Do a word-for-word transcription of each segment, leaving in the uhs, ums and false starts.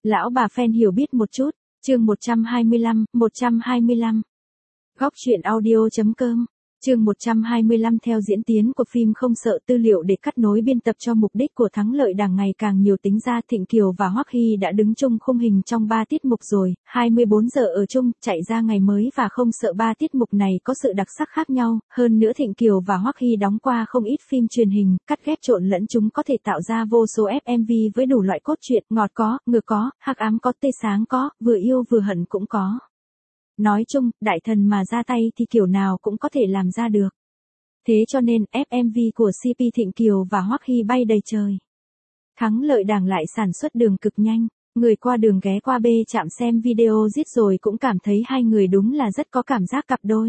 Lão bà fan hiểu biết một chút, chương một trăm hai mươi lăm, một trăm hai mươi lăm. Góc truyện audio chấm com. Chương một trăm hai mươi lăm theo diễn tiến của phim không sợ tư liệu để cắt nối biên tập cho mục đích của thắng lợi đảng ngày càng nhiều tính ra Thịnh Kiều và Hoắc Hy đã đứng chung khung hình trong ba tiết mục rồi, hai mươi bốn giờ ở chung, chạy ra ngày mới và không sợ ba tiết mục này có sự đặc sắc khác nhau, hơn nữa Thịnh Kiều và Hoắc Hy đóng qua không ít phim truyền hình, cắt ghép trộn lẫn chúng có thể tạo ra vô số ép em vê với đủ loại cốt truyện, ngọt có, ngược có, hắc ám có, tươi sáng có, vừa yêu vừa hận cũng có. Nói chung, đại thần mà ra tay thì kiểu nào cũng có thể làm ra được. Thế cho nên, ép em vê của xê pê Thịnh Kiều và Hoắc Hy bay đầy trời. Thắng lợi đảng lại sản xuất đường cực nhanh, người qua đường ghé qua bê chạm xem video giết rồi cũng cảm thấy hai người đúng là rất có cảm giác cặp đôi.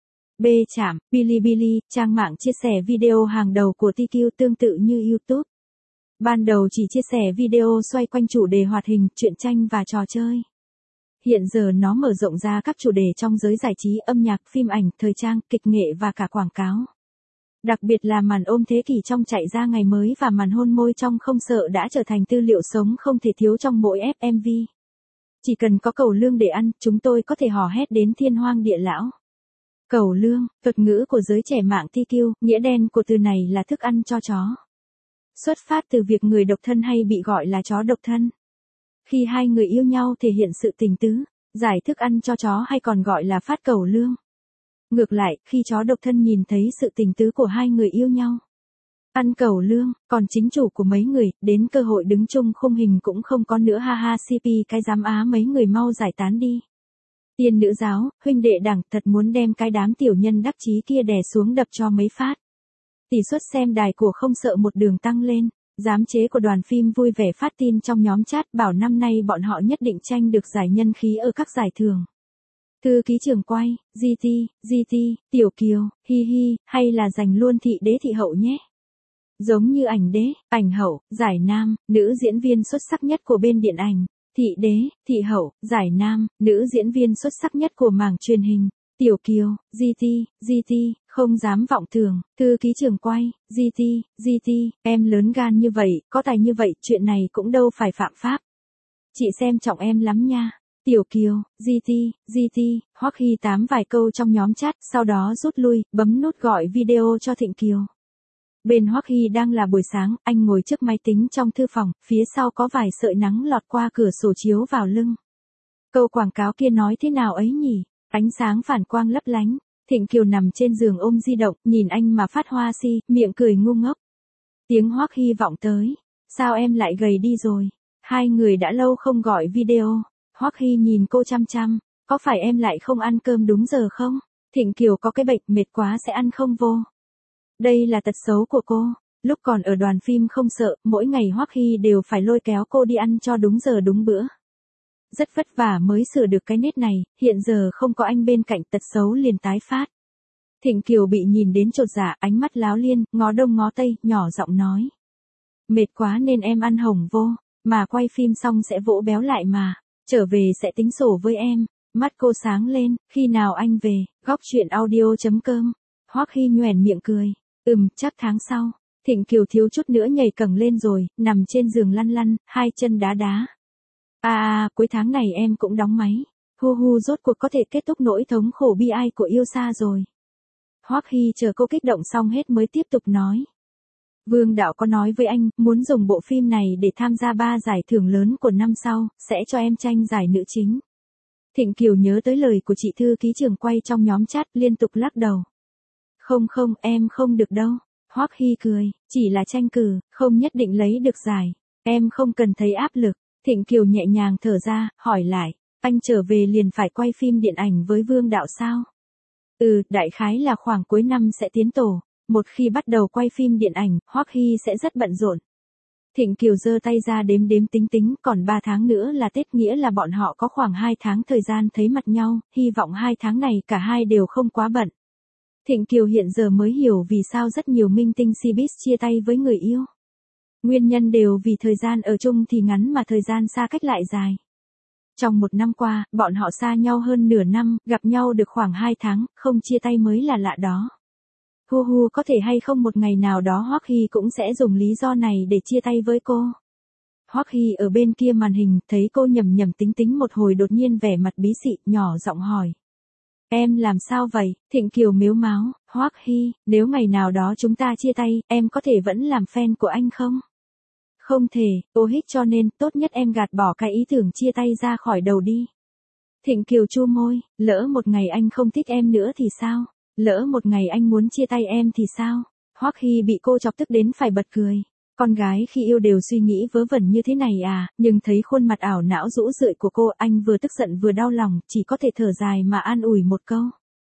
B chạm, Bilibili, trang mạng chia sẻ video hàng đầu của tê quy tương tự như YouTube. Ban đầu chỉ chia sẻ video xoay quanh chủ đề hoạt hình, truyện tranh và trò chơi. Hiện giờ nó mở rộng ra các chủ đề trong giới giải trí, âm nhạc, phim ảnh, thời trang, kịch nghệ và cả quảng cáo. Đặc biệt là màn ôm thế kỷ trong chạy ra ngày mới và màn hôn môi trong không sợ đã trở thành tư liệu sống không thể thiếu trong mỗi ép em vê. Chỉ cần có cẩu lương để ăn, chúng tôi có thể hò hét đến thiên hoang địa lão. Cẩu lương, thuật ngữ của giới trẻ mạng tê quy, nghĩa đen của từ này là thức ăn cho chó. Xuất phát từ việc người độc thân hay bị gọi là chó độc thân. Khi hai người yêu nhau thể hiện sự tình tứ, giải thức ăn cho chó hay còn gọi là phát cẩu lương. Ngược lại, khi chó độc thân nhìn thấy sự tình tứ của hai người yêu nhau, ăn cẩu lương, còn chính chủ của mấy người, đến cơ hội đứng chung khung hình cũng không có nữa, ha ha. xê pê cái giám á mấy người mau giải tán đi. Tiên nữ giáo, huynh đệ đảng thật muốn đem cái đám tiểu nhân đắc chí kia đè xuống đập cho mấy phát. Tỷ suất xem đài của không sợ một đường tăng lên. Giám chế của đoàn phim vui vẻ phát tin trong nhóm chat bảo năm nay bọn họ nhất định tranh được giải nhân khí ở các giải thưởng. Thư ký trưởng quay, giê tê, giê tê, Tiểu Kiều, hi hi, hay là giành luôn thị đế thị hậu nhé. Giống như ảnh đế, ảnh hậu, giải nam, nữ diễn viên xuất sắc nhất của bên điện ảnh, thị đế, thị hậu, giải nam, nữ diễn viên xuất sắc nhất của mảng truyền hình. Tiểu Kiều, giê tê, giê tê, không dám vọng tưởng, thư ký trưởng quay, giê tê, giê tê, em lớn gan như vậy, có tài như vậy, chuyện này cũng đâu phải phạm pháp. Chị xem trọng em lắm nha. Tiểu Kiều, giê tê, giê tê, Hoắc Hy tám vài câu trong nhóm chat, sau đó rút lui, bấm nút gọi video cho Thịnh Kiều. Bên Hoắc Hy đang là buổi sáng, anh ngồi trước máy tính trong thư phòng, phía sau có vài sợi nắng lọt qua cửa sổ chiếu vào lưng. Câu quảng cáo kia nói thế nào ấy nhỉ? Ánh sáng phản quang lấp lánh, Thịnh Kiều nằm trên giường ôm di động, nhìn anh mà phát hoa si, miệng cười ngu ngốc. Tiếng Hoắc Hy vọng tới, sao em lại gầy đi rồi? Hai người đã lâu không gọi video. Hoắc Hy nhìn cô chăm chăm, có phải em lại không ăn cơm đúng giờ không? Thịnh Kiều có cái bệnh mệt quá sẽ ăn không vô. Đây là tật xấu của cô, lúc còn ở đoàn phim không sợ, mỗi ngày Hoắc Hy đều phải lôi kéo cô đi ăn cho đúng giờ đúng bữa. Rất vất vả mới sửa được cái nết này, hiện giờ không có anh bên cạnh tật xấu liền tái phát. Thịnh Kiều bị nhìn đến chột dạ, ánh mắt láo liên, ngó đông ngó tây, nhỏ giọng nói. Mệt quá nên em ăn hồng vô, mà quay phim xong sẽ vỗ béo lại mà, trở về sẽ tính sổ với em. Mắt cô sáng lên, khi nào anh về, góc truyện audio chấm com. Hoắc Hy nhoẻn miệng cười, ừm, chắc tháng sau. Thịnh Kiều thiếu chút nữa nhảy cẳng lên rồi, nằm trên giường lăn lăn, hai chân đá đá. À à, cuối tháng này em cũng đóng máy. Hu hu, rốt cuộc có thể kết thúc nỗi thống khổ bi ai của yêu xa rồi. Hoắc Hy chờ cô kích động xong hết mới tiếp tục nói. Vương đạo có nói với anh, muốn dùng bộ phim này để tham gia ba giải thưởng lớn của năm sau, sẽ cho em tranh giải nữ chính. Thịnh Kiều nhớ tới lời của chị thư ký trưởng quay trong nhóm chat, liên tục lắc đầu. Không không, em không được đâu. Hoắc Hy cười, chỉ là tranh cử, không nhất định lấy được giải. Em không cần thấy áp lực. Thịnh Kiều nhẹ nhàng thở ra, hỏi lại, anh trở về liền phải quay phim điện ảnh với Vương đạo sao? Ừ, đại khái là khoảng cuối năm sẽ tiến tổ, một khi bắt đầu quay phim điện ảnh, Hoắc Hy sẽ rất bận rộn. Thịnh Kiều giơ tay ra đếm đếm tính tính, còn ba tháng nữa là Tết, nghĩa là bọn họ có khoảng hai tháng thời gian thấy mặt nhau, hy vọng hai tháng này cả hai đều không quá bận. Thịnh Kiều hiện giờ mới hiểu vì sao rất nhiều minh tinh showbiz chia tay với người yêu. Nguyên nhân đều vì thời gian ở chung thì ngắn mà thời gian xa cách lại dài. Trong một năm qua, bọn họ xa nhau hơn nửa năm, gặp nhau được khoảng hai tháng, không chia tay mới là lạ đó. Hu hu, có thể hay không một ngày nào đó Hoắc Hy cũng sẽ dùng lý do này để chia tay với cô. Hoắc Hy ở bên kia màn hình, thấy cô nhầm nhầm tính tính một hồi đột nhiên vẻ mặt bí xị, nhỏ giọng hỏi. Em làm sao vậy? Thịnh Kiều mếu máo, Hoắc Hy, nếu ngày nào đó chúng ta chia tay, em có thể vẫn làm fan của anh không? Không thể, cô hít cho nên, tốt nhất em gạt bỏ cái ý tưởng chia tay ra khỏi đầu đi. Thịnh Kiều chu môi, lỡ một ngày anh không thích em nữa thì sao? Lỡ một ngày anh muốn chia tay em thì sao? Hoắc Hy bị cô chọc tức đến phải bật cười. Con gái khi yêu đều suy nghĩ vớ vẩn như thế này à, nhưng thấy khuôn mặt ảo não rũ rượi của cô, anh vừa tức giận vừa đau lòng, chỉ có thể thở dài mà an ủi một câu.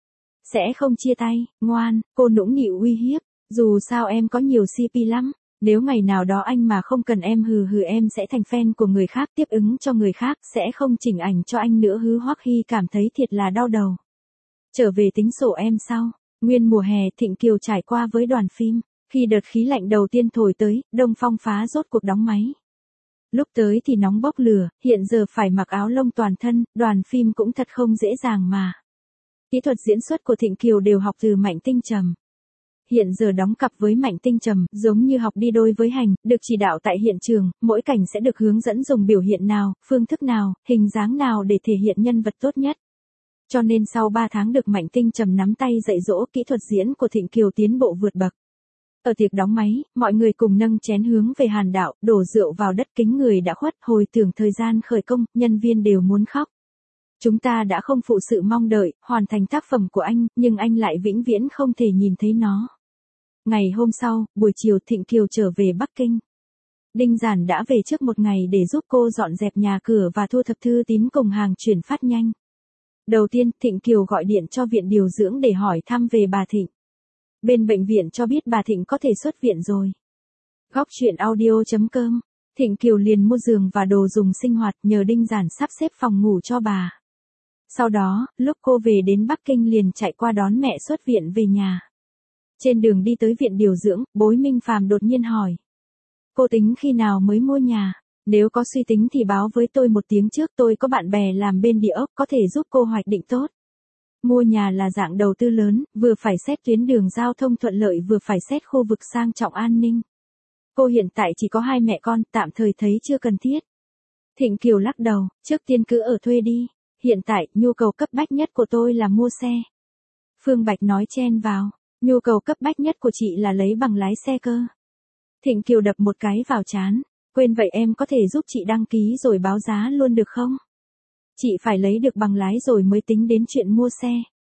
Sẽ không chia tay, ngoan, cô nũng nịu uy hiếp, dù sao em có nhiều xê pê lắm, nếu ngày nào đó anh mà không cần em hừ hừ em sẽ thành fan của người khác tiếp ứng cho người khác, sẽ không chỉnh ảnh cho anh nữa hứ. Hoắc Hy cảm thấy thiệt là đau đầu. Trở về tính sổ em sau, nguyên mùa hè Thịnh Kiều trải qua với đoàn phim. Khi đợt khí lạnh đầu tiên thổi tới, Đông Phong phá rốt cuộc đóng máy. Lúc tới thì nóng bốc lửa, hiện giờ phải mặc áo lông toàn thân, đoàn phim cũng thật không dễ dàng mà. Kỹ thuật diễn xuất của Thịnh Kiều đều học từ Mạnh Tinh Trầm. Hiện giờ đóng cặp với Mạnh Tinh Trầm, giống như học đi đôi với hành, được chỉ đạo tại hiện trường, mỗi cảnh sẽ được hướng dẫn dùng biểu hiện nào, phương thức nào, hình dáng nào để thể hiện nhân vật tốt nhất. Cho nên sau ba tháng được Mạnh Tinh Trầm nắm tay dạy dỗ, kỹ thuật diễn của Thịnh Kiều tiến bộ vượt bậc. Ở tiệc đóng máy, mọi người cùng nâng chén hướng về Hàn Đạo, đổ rượu vào đất kính người đã khuất, hồi tưởng thời gian khởi công, nhân viên đều muốn khóc. Chúng ta đã không phụ sự mong đợi, hoàn thành tác phẩm của anh, nhưng anh lại vĩnh viễn không thể nhìn thấy nó. Ngày hôm sau, buổi chiều Thịnh Kiều trở về Bắc Kinh. Đinh Giản đã về trước một ngày để giúp cô dọn dẹp nhà cửa và thu thập thư tín cùng hàng chuyển phát nhanh. Đầu tiên, Thịnh Kiều gọi điện cho viện điều dưỡng để hỏi thăm về bà Thịnh. Bên bệnh viện cho biết bà Thịnh có thể xuất viện rồi. Góc truyện audio chấm com, Thịnh Kiều liền mua giường và đồ dùng sinh hoạt nhờ Đinh Giản sắp xếp phòng ngủ cho bà. Sau đó, lúc cô về đến Bắc Kinh liền chạy qua đón mẹ xuất viện về nhà. Trên đường đi tới viện điều dưỡng, Bối Minh Phàm đột nhiên hỏi. Cô tính khi nào mới mua nhà? Nếu có suy tính thì báo với tôi một tiếng trước, tôi có bạn bè làm bên địa ốc có thể giúp cô hoạch định tốt. Mua nhà là dạng đầu tư lớn, vừa phải xét tuyến đường giao thông thuận lợi vừa phải xét khu vực sang trọng an ninh. Cô hiện tại chỉ có hai mẹ con, tạm thời thấy chưa cần thiết. Thịnh Kiều lắc đầu, trước tiên cứ ở thuê đi. Hiện tại, nhu cầu cấp bách nhất của tôi là mua xe. Phương Bạch nói chen vào, nhu cầu cấp bách nhất của chị là lấy bằng lái xe cơ. Thịnh Kiều đập một cái vào trán, quên vậy em có thể giúp chị đăng ký rồi báo giá luôn được không? Chị phải lấy được bằng lái rồi mới tính đến chuyện mua xe.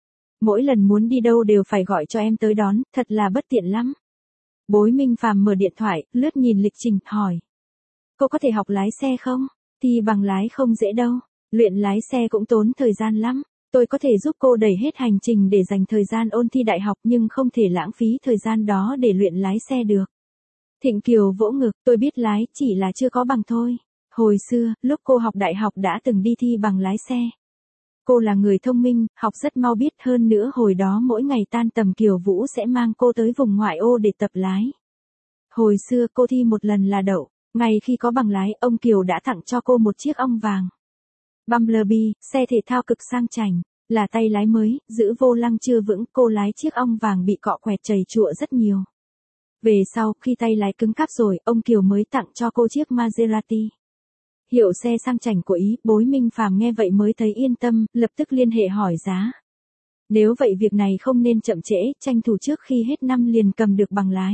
Mỗi lần muốn đi đâu đều phải gọi cho em tới đón, thật là bất tiện lắm. Bối Minh Phàm mở điện thoại, lướt nhìn lịch trình, hỏi. Cô có thể học lái xe không? Thì bằng lái không dễ đâu, luyện lái xe cũng tốn thời gian lắm. Tôi có thể giúp cô đẩy hết hành trình để dành thời gian ôn thi đại học nhưng không thể lãng phí thời gian đó để luyện lái xe được. Thịnh Kiều vỗ ngực, tôi biết lái, chỉ là chưa có bằng thôi. Hồi xưa, lúc cô học đại học đã từng đi thi bằng lái xe. Cô là người thông minh, học rất mau biết, hơn nữa hồi đó mỗi ngày tan tầm Kiều Vũ sẽ mang cô tới vùng ngoại ô để tập lái. Hồi xưa cô thi một lần là đậu, ngay khi có bằng lái, ông Kiều đã tặng cho cô một chiếc ong vàng. Bumblebee, xe thể thao cực sang chảnh, là tay lái mới, giữ vô lăng chưa vững, cô lái chiếc ong vàng bị cọ quẹt chầy chụa rất nhiều. Về sau, khi tay lái cứng cáp rồi, ông Kiều mới tặng cho cô chiếc Maserati. Hiệu xe sang chảnh của Ý. Bối Minh Phàm nghe vậy mới thấy yên tâm, lập tức liên hệ hỏi giá. Nếu vậy việc này không nên chậm trễ, tranh thủ trước khi hết năm liền cầm được bằng lái.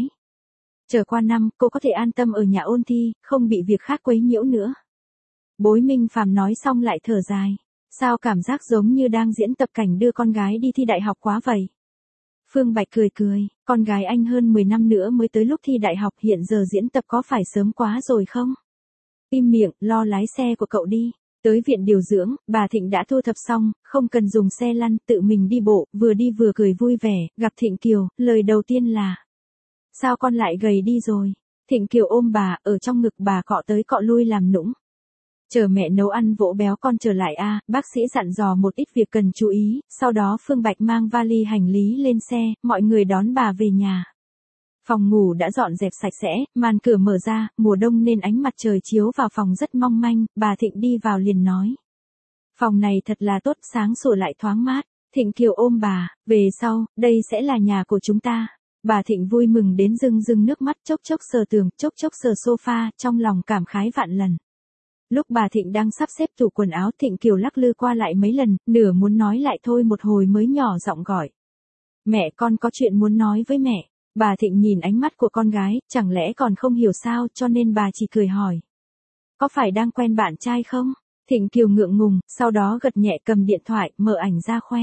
Trở qua năm, cô có thể an tâm ở nhà ôn thi, không bị việc khác quấy nhiễu nữa. Bối Minh Phàm nói xong lại thở dài. Sao cảm giác giống như đang diễn tập cảnh đưa con gái đi thi đại học quá vậy? Phương Bạch cười cười, con gái anh hơn mười năm nữa mới tới lúc thi đại học, hiện giờ diễn tập có phải sớm quá rồi không? Im miệng, lo lái xe của cậu đi. Tới viện điều dưỡng, bà Thịnh đã thu thập xong, không cần dùng xe lăn, tự mình đi bộ, vừa đi vừa cười vui vẻ, gặp Thịnh Kiều, lời đầu tiên là: Sao con lại gầy đi rồi? Thịnh Kiều ôm bà, ở trong ngực bà cọ tới cọ lui làm nũng. Chờ mẹ nấu ăn vỗ béo con trở lại a, bác sĩ dặn dò một ít việc cần chú ý, sau đó Phương Bạch mang vali hành lý lên xe, mọi người đón bà về nhà. Phòng ngủ đã dọn dẹp sạch sẽ, màn cửa mở ra, mùa đông nên ánh mặt trời chiếu vào phòng rất mong manh, bà Thịnh đi vào liền nói. Phòng này thật là tốt, sáng sủa lại thoáng mát. Thịnh Kiều ôm bà, về sau, đây sẽ là nhà của chúng ta. Bà Thịnh vui mừng đến rưng rưng nước mắt, chốc chốc sờ tường, chốc chốc sờ sofa, trong lòng cảm khái vạn lần. Lúc bà Thịnh đang sắp xếp tủ quần áo, Thịnh Kiều lắc lư qua lại mấy lần, nửa muốn nói lại thôi một hồi mới nhỏ giọng gọi. Mẹ, con có chuyện muốn nói với mẹ. Bà Thịnh nhìn ánh mắt của con gái, chẳng lẽ còn không hiểu sao, cho nên bà chỉ cười hỏi. Có phải đang quen bạn trai không? Thịnh Kiều ngượng ngùng, sau đó gật nhẹ cầm điện thoại, mở ảnh ra khoe.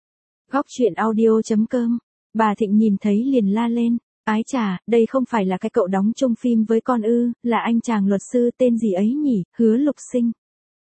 Góc truyện audio chấm com. Bà Thịnh nhìn thấy liền la lên. Ái chà, đây không phải là cái cậu đóng chung phim với con ư, là anh chàng luật sư tên gì ấy nhỉ, Hứa Lục Sinh.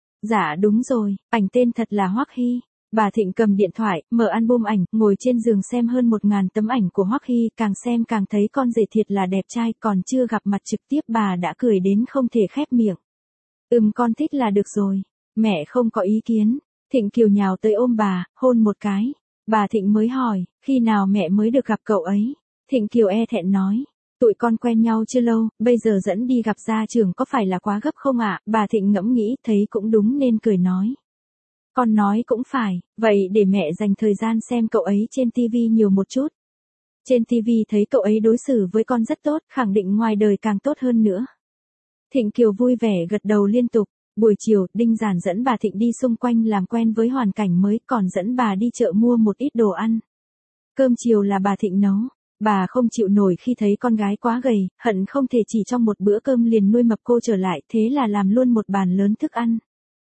Dạ đúng rồi, ảnh tên thật là Hoắc Hy. Bà Thịnh cầm điện thoại, mở album ảnh, ngồi trên giường xem hơn một ngàn tấm ảnh của Hoắc Hy, càng xem càng thấy con rể thiệt là đẹp trai, còn chưa gặp mặt trực tiếp bà đã cười đến không thể khép miệng. Ừm, con thích là được rồi, mẹ không có ý kiến. Thịnh Kiều nhào tới ôm bà, hôn một cái. Bà Thịnh mới hỏi, khi nào mẹ mới được gặp cậu ấy? Thịnh Kiều e thẹn nói, tụi con quen nhau chưa lâu, bây giờ dẫn đi gặp gia trưởng có phải là quá gấp không ạ? À? Bà Thịnh ngẫm nghĩ, thấy cũng đúng nên cười nói. Con nói cũng phải, vậy để mẹ dành thời gian xem cậu ấy trên tivi nhiều một chút. Trên tivi thấy cậu ấy đối xử với con rất tốt, khẳng định ngoài đời càng tốt hơn nữa. Thịnh Kiều vui vẻ gật đầu liên tục. Buổi chiều, Đinh Giản dẫn bà Thịnh đi xung quanh làm quen với hoàn cảnh mới, còn dẫn bà đi chợ mua một ít đồ ăn. Cơm chiều là bà Thịnh nấu. Bà không chịu nổi khi thấy con gái quá gầy, hận không thể chỉ trong một bữa cơm liền nuôi mập cô trở lại, thế là làm luôn một bàn lớn thức ăn.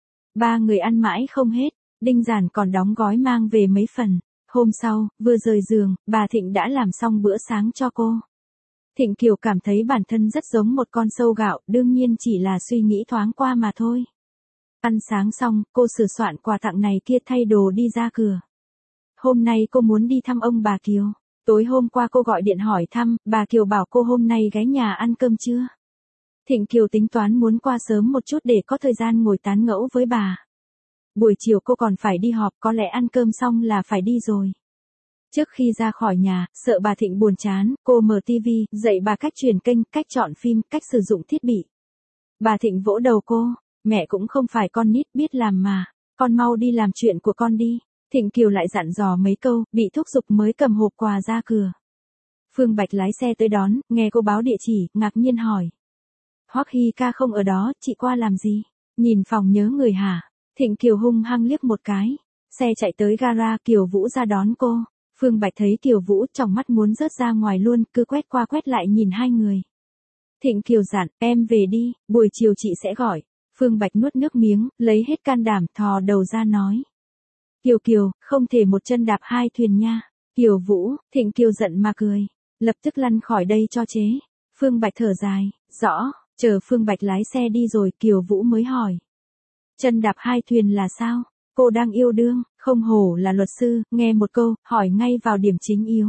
Ba người ăn mãi không hết, Đinh Giản còn đóng gói mang về mấy phần. Hôm sau, vừa rời giường, bà Thịnh đã làm xong bữa sáng cho cô. Thịnh Kiều cảm thấy bản thân rất giống một con sâu gạo, đương nhiên chỉ là suy nghĩ thoáng qua mà thôi. Ăn sáng xong, cô sửa soạn quà tặng này kia thay đồ đi ra cửa. Hôm nay cô muốn đi thăm ông bà Kiều. Tối hôm qua cô gọi điện hỏi thăm, bà Kiều bảo cô hôm nay ghé nhà ăn cơm trưa. Thịnh Kiều tính toán muốn qua sớm một chút để có thời gian ngồi tán gẫu với bà. Buổi chiều cô còn phải đi họp, có lẽ ăn cơm xong là phải đi rồi. Trước khi ra khỏi nhà, sợ bà Thịnh buồn chán, cô mở tivi, dạy bà cách truyền kênh, cách chọn phim, cách sử dụng thiết bị. Bà Thịnh vỗ đầu cô, mẹ cũng không phải con nít biết làm mà, con mau đi làm chuyện của con đi. Thịnh Kiều lại dặn dò mấy câu, bị thúc giục mới cầm hộp quà ra cửa. Phương Bạch lái xe tới đón, nghe cô báo địa chỉ, ngạc nhiên hỏi. Hoắc Hy ca không ở đó, chị qua làm gì? Nhìn phòng nhớ người hả? Thịnh Kiều hung hăng liếc một cái. Xe chạy tới gara, Kiều Vũ ra đón cô. Phương Bạch thấy Kiều Vũ trong mắt muốn rớt ra ngoài luôn, cứ quét qua quét lại nhìn hai người. Thịnh Kiều dặn, em về đi, buổi chiều chị sẽ gọi. Phương Bạch nuốt nước miếng, lấy hết can đảm thò đầu ra nói. Kiều Kiều, không thể một chân đạp hai thuyền nha. Kiều Vũ, Thịnh Kiều giận mà cười. Lập tức lăn khỏi đây cho chế. Phương Bạch thở dài, rõ, chờ Phương Bạch lái xe đi rồi Kiều Vũ mới hỏi. Chân đạp hai thuyền là sao? Cô đang yêu đương, không hổ là luật sư, nghe một câu, hỏi ngay vào điểm chính yếu.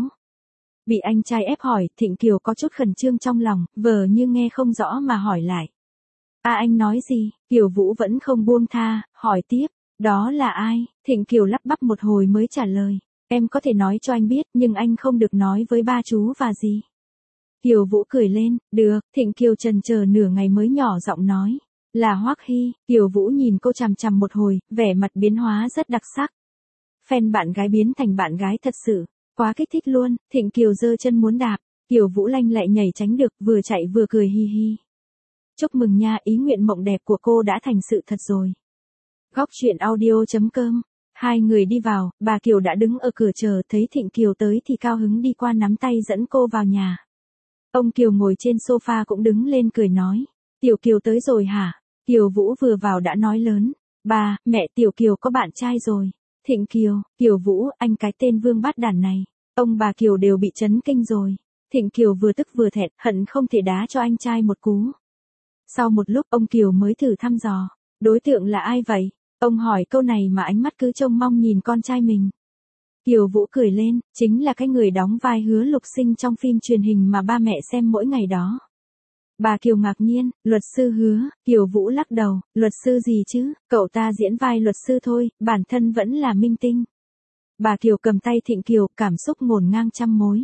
Bị anh trai ép hỏi, Thịnh Kiều có chút khẩn trương trong lòng, vờ như nghe không rõ mà hỏi lại. À anh nói gì? Kiều Vũ vẫn không buông tha, hỏi tiếp. Đó là ai? Thịnh Kiều lắp bắp một hồi mới trả lời. Em có thể nói cho anh biết, nhưng anh không được nói với ba chú và gì. Kiều Vũ cười lên, được, Thịnh Kiều chần chờ nửa ngày mới nhỏ giọng nói. Là Hoắc Hy. Kiều Vũ nhìn cô chằm chằm một hồi, vẻ mặt biến hóa rất đặc sắc. Fan bạn gái biến thành bạn gái thật sự, quá kích thích luôn. Thịnh Kiều giơ chân muốn đạp, Kiều Vũ lanh lại nhảy tránh được, vừa chạy vừa cười hi hi. Chúc mừng nha, ý nguyện mộng đẹp của cô đã thành sự thật rồi. Góc truyện audio chấm com. Hai người đi vào, bà Kiều đã đứng ở cửa chờ, thấy Thịnh Kiều tới thì cao hứng đi qua nắm tay dẫn cô vào nhà. Ông Kiều ngồi trên sofa cũng đứng lên cười nói. Tiểu Kiều tới rồi hả? Kiều Vũ vừa vào đã nói lớn. Bà, mẹ, Tiểu Kiều có bạn trai rồi. Thịnh Kiều, Kiều Vũ, anh cái tên vương bát đản này. Ông bà Kiều đều bị chấn kinh rồi. Thịnh Kiều vừa tức vừa thẹn, hận không thể đá cho anh trai một cú. Sau một lúc ông Kiều mới thử thăm dò. Đối tượng là ai vậy? Ông hỏi câu này mà ánh mắt cứ trông mong nhìn con trai mình. Kiều Vũ cười lên, chính là cái người đóng vai Hứa Lục Sinh trong phim truyền hình mà ba mẹ xem mỗi ngày đó. Bà Kiều ngạc nhiên, luật sư Hứa, Kiều Vũ lắc đầu, luật sư gì chứ, cậu ta diễn vai luật sư thôi, bản thân vẫn là minh tinh. Bà Kiều cầm tay Thịnh Kiều, cảm xúc ngổn ngang trăm mối.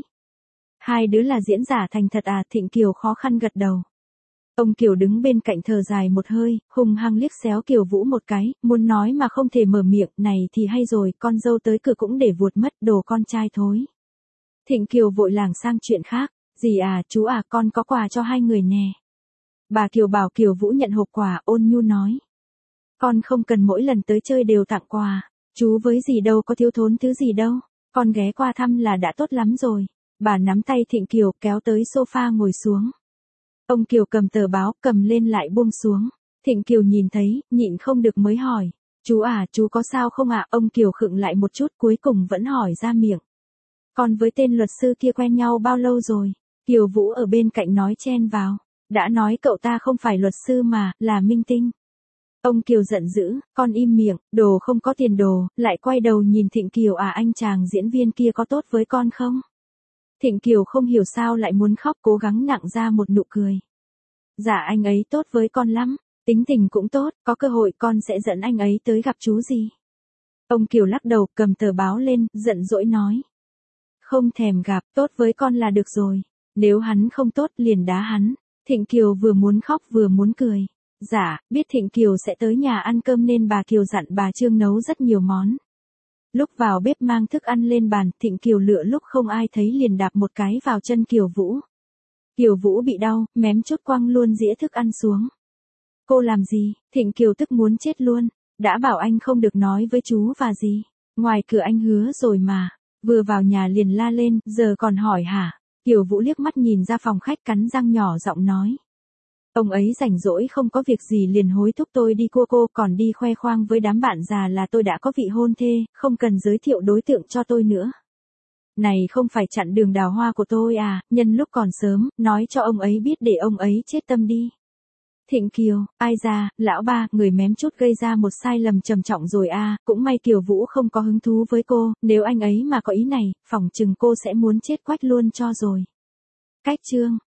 Hai đứa là diễn giả thành thật à? Thịnh Kiều khó khăn gật đầu. Ông Kiều đứng bên cạnh thở dài một hơi, hung hăng liếc xéo Kiều Vũ một cái, muốn nói mà không thể mở miệng, này thì hay rồi, con dâu tới cửa cũng để vuột mất, đồ con trai thối. Thịnh Kiều vội làng sang chuyện khác, dì à, chú à, con có quà cho hai người nè. Bà Kiều bảo Kiều Vũ nhận hộp quà, ôn nhu nói. Con không cần mỗi lần tới chơi đều tặng quà, chú với dì đâu có thiếu thốn thứ gì đâu, con ghé qua thăm là đã tốt lắm rồi. Bà nắm tay Thịnh Kiều kéo tới sofa ngồi xuống. Ông Kiều cầm tờ báo, cầm lên lại buông xuống. Thịnh Kiều nhìn thấy, nhịn không được mới hỏi. Chú à, chú có sao không ạ? À? Ông Kiều khựng lại một chút cuối cùng vẫn hỏi ra miệng. Con với tên luật sư kia quen nhau bao lâu rồi? Kiều Vũ ở bên cạnh nói chen vào. Đã nói cậu ta không phải luật sư mà, là minh tinh. Ông Kiều giận dữ, con im miệng, đồ không có tiền đồ, lại quay đầu nhìn Thịnh Kiều à anh chàng diễn viên kia có tốt với con không? Thịnh Kiều không hiểu sao lại muốn khóc cố gắng nặng ra một nụ cười. Dạ anh ấy tốt với con lắm, tính tình cũng tốt, có cơ hội con sẽ dẫn anh ấy tới gặp chú gì. Ông Kiều lắc đầu cầm tờ báo lên, giận dỗi nói. Không thèm gặp, tốt với con là được rồi, nếu hắn không tốt liền đá hắn. Thịnh Kiều vừa muốn khóc vừa muốn cười. Dạ, biết Thịnh Kiều sẽ tới nhà ăn cơm nên bà Kiều dặn bà Trương nấu rất nhiều món. Lúc vào bếp mang thức ăn lên bàn, Thịnh Kiều lựa lúc không ai thấy liền đạp một cái vào chân Kiều Vũ. Kiều Vũ bị đau, mém chút quăng luôn dĩa thức ăn xuống. Cô làm gì? Thịnh Kiều tức muốn chết luôn. Đã bảo anh không được nói với chú và gì. Ngoài cửa anh hứa rồi mà. Vừa vào nhà liền la lên, giờ còn hỏi hả? Kiều Vũ liếc mắt nhìn ra phòng khách cắn răng nhỏ giọng nói. Ông ấy rảnh rỗi không có việc gì liền hối thúc tôi đi cua cô còn đi khoe khoang với đám bạn già là tôi đã có vị hôn thê, không cần giới thiệu đối tượng cho tôi nữa. Này không phải chặn đường đào hoa của tôi à, nhân lúc còn sớm, nói cho ông ấy biết để ông ấy chết tâm đi. Thịnh Kiều, ai ra, lão ba, người mém chút gây ra một sai lầm trầm trọng rồi à, cũng may Kiều Vũ không có hứng thú với cô, nếu anh ấy mà có ý này, phỏng chừng cô sẽ muốn chết quách luôn cho rồi. Cách chương